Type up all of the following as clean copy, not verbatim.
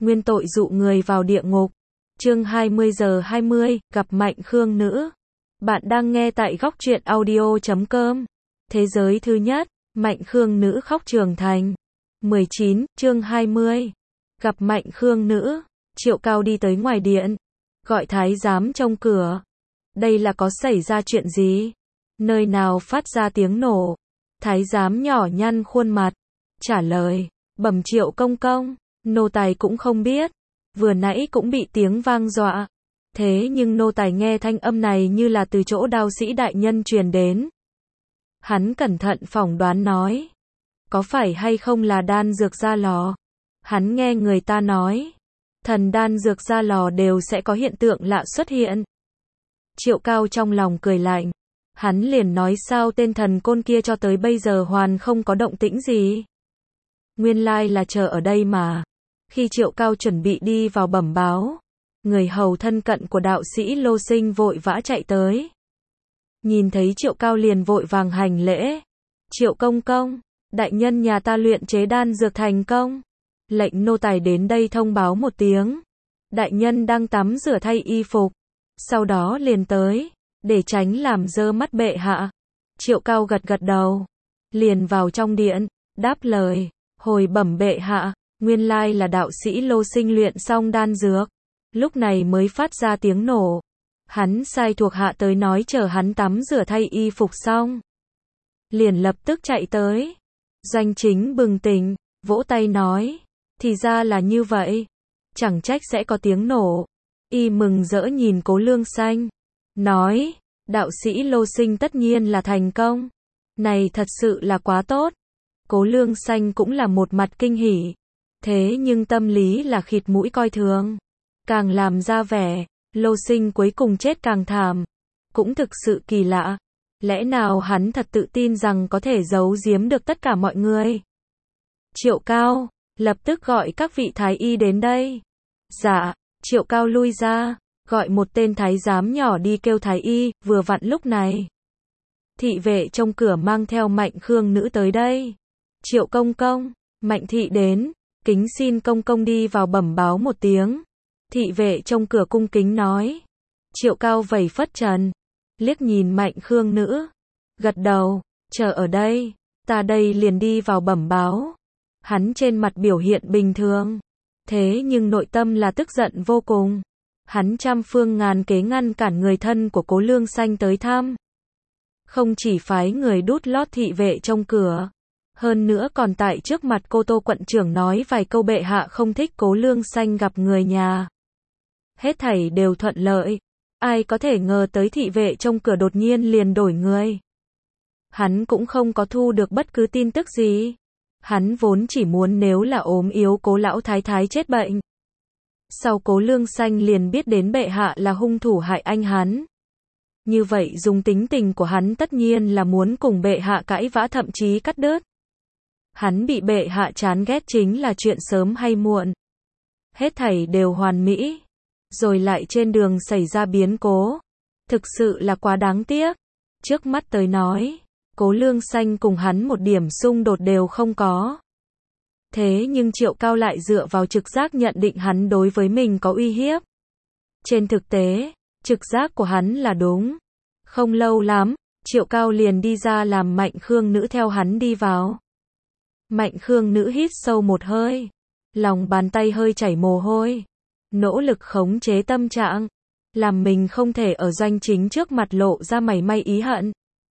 nguyên tội dụ người vào địa ngục. Chương 20 giờ 20, gặp Mạnh Khương Nữ. Bạn đang nghe tại Góc Truyện Audio.com. Thế giới thứ nhất, Mạnh Khương Nữ khóc trưởng thành. 19, chương 20. Gặp Mạnh Khương Nữ. Triệu Cao đi tới ngoài điện, gọi thái giám trông cửa. Đây là có xảy ra chuyện gì? Nơi nào phát ra tiếng nổ? Thái giám nhỏ nhăn khuôn mặt, trả lời, bẩm Triệu công công, nô tài cũng không biết, vừa nãy cũng bị tiếng vang dọa. Thế nhưng nô tài nghe thanh âm này như là từ chỗ đao sĩ đại nhân truyền đến. Hắn cẩn thận phỏng đoán nói, có phải hay không là đan dược ra lò? Hắn nghe người ta nói, thần đan dược ra lò đều sẽ có hiện tượng lạ xuất hiện. Triệu Cao trong lòng cười lạnh, hắn liền nói sao tên thần côn kia cho tới bây giờ hoàn không có động tĩnh gì. Nguyên lai là chờ ở đây mà. Khi Triệu Cao chuẩn bị đi vào bẩm báo, người hầu thân cận của đạo sĩ Lô Sinh vội vã chạy tới. Nhìn thấy Triệu Cao liền vội vàng hành lễ. Triệu công công, đại nhân nhà ta luyện chế đan dược thành công. Lệnh nô tài đến đây thông báo một tiếng. Đại nhân đang tắm rửa thay y phục, sau đó liền tới, để tránh làm dơ mắt bệ hạ. Triệu Cao gật gật đầu, liền vào trong điện, đáp lời, hồi bẩm bệ hạ, nguyên lai là đạo sĩ Lô Sinh luyện xong đan dược, lúc này mới phát ra tiếng nổ. Hắn sai thuộc hạ tới nói chờ hắn tắm rửa thay y phục xong, liền lập tức chạy tới. Doanh Chính bừng tỉnh, vỗ tay nói, thì ra là như vậy, chẳng trách sẽ có tiếng nổ. Y mừng rỡ nhìn Cố Lương Xanh, nói, đạo sĩ Lô Sinh tất nhiên là thành công, này thật sự là quá tốt. Cố Lương Xanh cũng là một mặt kinh hỉ, thế nhưng tâm lý là khịt mũi coi thường, càng làm ra vẻ, Lô Sinh cuối cùng chết càng thảm, cũng thực sự kỳ lạ, lẽ nào hắn thật tự tin rằng có thể giấu giếm được tất cả mọi người. Triệu Cao, lập tức gọi các vị thái y đến đây. Dạ. Triệu Cao lui ra, gọi một tên thái giám nhỏ đi kêu thái y, vừa vặn lúc này. Thị vệ trong cửa mang theo Mạnh Khương Nữ tới đây. Triệu công công, Mạnh thị đến, kính xin công công đi vào bẩm báo một tiếng. Thị vệ trong cửa cung kính nói. Triệu Cao vẩy phất trần, liếc nhìn Mạnh Khương Nữ, gật đầu, chờ ở đây, ta đây liền đi vào bẩm báo. Hắn trên mặt biểu hiện bình thường, thế nhưng nội tâm là tức giận vô cùng. Hắn trăm phương ngàn kế ngăn cản người thân của Cố Lương Xanh tới thăm. Không chỉ phái người đút lót thị vệ trong cửa, hơn nữa còn tại trước mặt cô Tô quận trưởng nói vài câu bệ hạ không thích Cố Lương Xanh gặp người nhà. Hết thảy đều thuận lợi, ai có thể ngờ tới thị vệ trong cửa đột nhiên liền đổi người. Hắn cũng không có thu được bất cứ tin tức gì. Hắn vốn chỉ muốn nếu là ốm yếu Cố lão thái thái chết bệnh. Sau Cố Lương Xanh liền biết đến bệ hạ là hung thủ hại anh hắn. Như vậy dùng tính tình của hắn tất nhiên là muốn cùng bệ hạ cãi vã thậm chí cắt đứt. Hắn bị bệ hạ chán ghét chính là chuyện sớm hay muộn. Hết thảy đều hoàn mỹ. Rồi lại trên đường xảy ra biến cố. Thực sự là quá đáng tiếc. Trước mắt tới nói, Cố Lương Xanh cùng hắn một điểm xung đột đều không có. Thế nhưng Triệu Cao lại dựa vào trực giác nhận định hắn đối với mình có uy hiếp. Trên thực tế, trực giác của hắn là đúng. Không lâu lắm, Triệu Cao liền đi ra làm Mạnh Khương Nữ theo hắn đi vào. Mạnh Khương Nữ hít sâu một hơi, lòng bàn tay hơi chảy mồ hôi, nỗ lực khống chế tâm trạng, làm mình không thể ở Doanh Chính trước mặt lộ ra mảy may ý hận.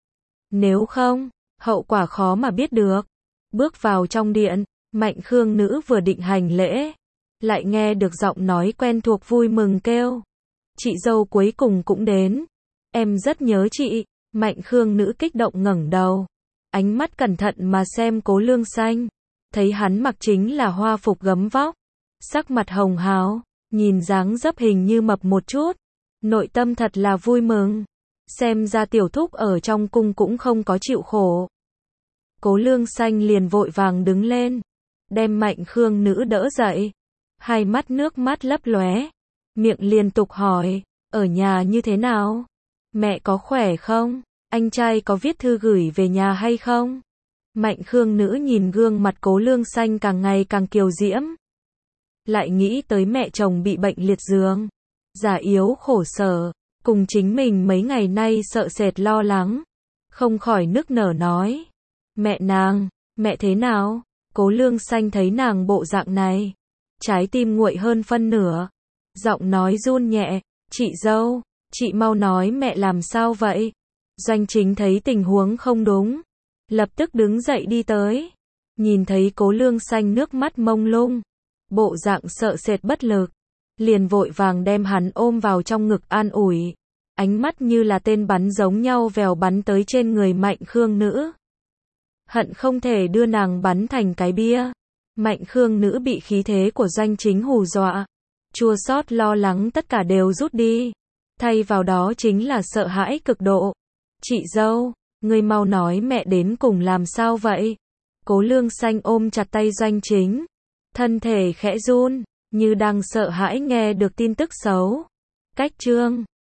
Nếu không, hậu quả khó mà biết được. Bước vào trong điện, Mạnh Khương Nữ vừa định hành lễ, lại nghe được giọng nói quen thuộc vui mừng kêu. Chị dâu cuối cùng cũng đến. Em rất nhớ chị. Mạnh Khương Nữ kích động ngẩng đầu, ánh mắt cẩn thận mà xem Cố Lương Xanh. Thấy hắn mặc chính là hoa phục gấm vóc, sắc mặt hồng hào, nhìn dáng dấp hình như mập một chút. Nội tâm thật là vui mừng. Xem ra tiểu thúc ở trong cung cũng không có chịu khổ. Cố Lương Xanh liền vội vàng đứng lên, đem Mạnh Khương Nữ đỡ dậy. Hai mắt nước mắt lấp lóe, miệng liên tục hỏi, ở nhà như thế nào? Mẹ có khỏe không? Anh trai có viết thư gửi về nhà hay không? Mạnh Khương Nữ nhìn gương mặt Cố Lương Xanh càng ngày càng kiều diễm. lại nghĩ tới mẹ chồng bị bệnh liệt giường, già yếu khổ sở, cùng chính mình mấy ngày nay sợ sệt lo lắng, không khỏi nức nở nói. Mẹ nàng, mẹ thế nào? Cố Lương Xanh thấy nàng bộ dạng này, trái tim nguội hơn phân nửa, giọng nói run nhẹ, chị dâu, chị mau nói mẹ làm sao vậy? Doanh Chính thấy tình huống không đúng, lập tức đứng dậy đi tới, nhìn thấy Cố Lương Xanh nước mắt mông lung, bộ dạng sợ sệt bất lực, liền vội vàng đem hắn ôm vào trong ngực an ủi, ánh mắt như là tên bắn giống nhau vèo bắn tới trên người Mạnh Khương Nữ. Hận không thể đưa nàng bắn thành cái bia. Mạnh Khương Nữ bị khí thế của Doanh Chính hù dọa, chua xót lo lắng tất cả đều rút đi, thay vào đó chính là sợ hãi cực độ. Chị dâu, ngươi mau nói mẹ đến cùng làm sao vậy? Cố Lương Xanh ôm chặt tay Doanh Chính, thân thể khẽ run, như đang sợ hãi nghe được tin tức xấu. Cách chương